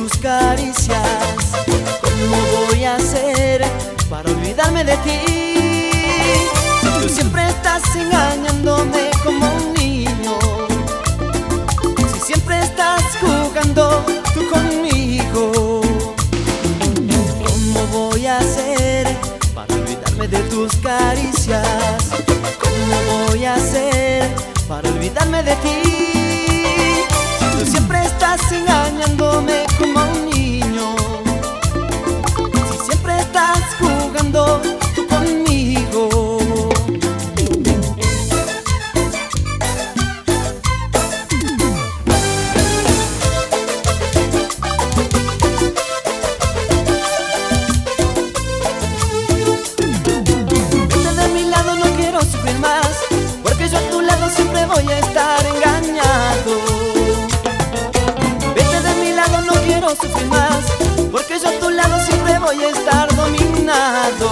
tus caricias. ¿Cómo voy a hacer para olvidarme de ti? Tú siempre estás engañándome como un niño. Si siempre estás jugando tú conmigo. ¿Cómo voy a hacer para olvidarme de tus caricias? ¿Cómo voy a hacer para olvidarme de ti? Tú siempre estás engañándome como un niño. Si siempre estás jugando tú conmigo. Vete de mi lado, no quiero sufrir más, porque yo a tu lado siempre voy a estar engañado. Vete de mi lado, no quiero sufrir más, porque yo a tu lado siempre voy a estar dominado.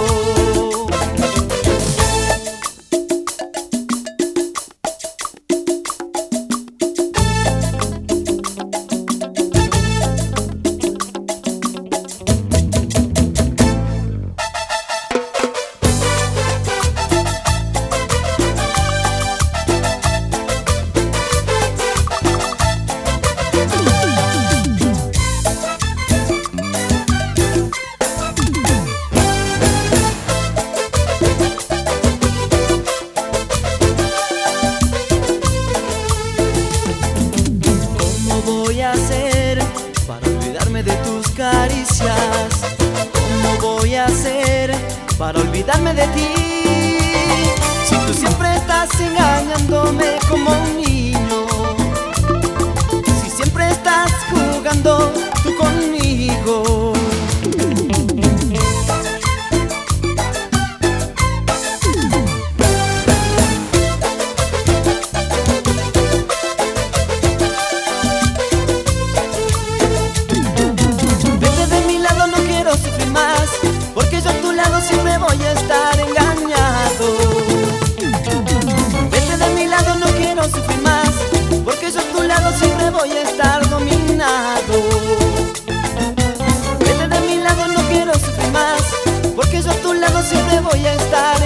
Para olvidarme de tus caricias, ¿cómo voy a hacer para olvidarme de ti? Si tú siempre estás engañándome como un niño, si siempre estás jugando tú conmigo. Porque yo a tu lado siempre voy a estar engañado. Vete de mi lado, no quiero sufrir más, porque yo a tu lado siempre voy a estar dominado. Vete de mi lado, no quiero sufrir más, porque yo a tu lado siempre voy a estar